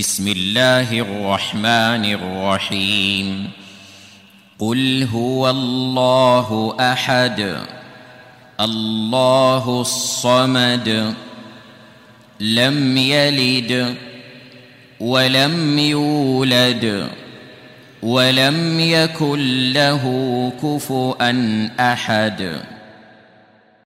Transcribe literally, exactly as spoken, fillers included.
بسم الله الرحمن الرحيم قل هو الله أحد الله الصمد لم يلد ولم يولد ولم يكن له كفؤا أحد.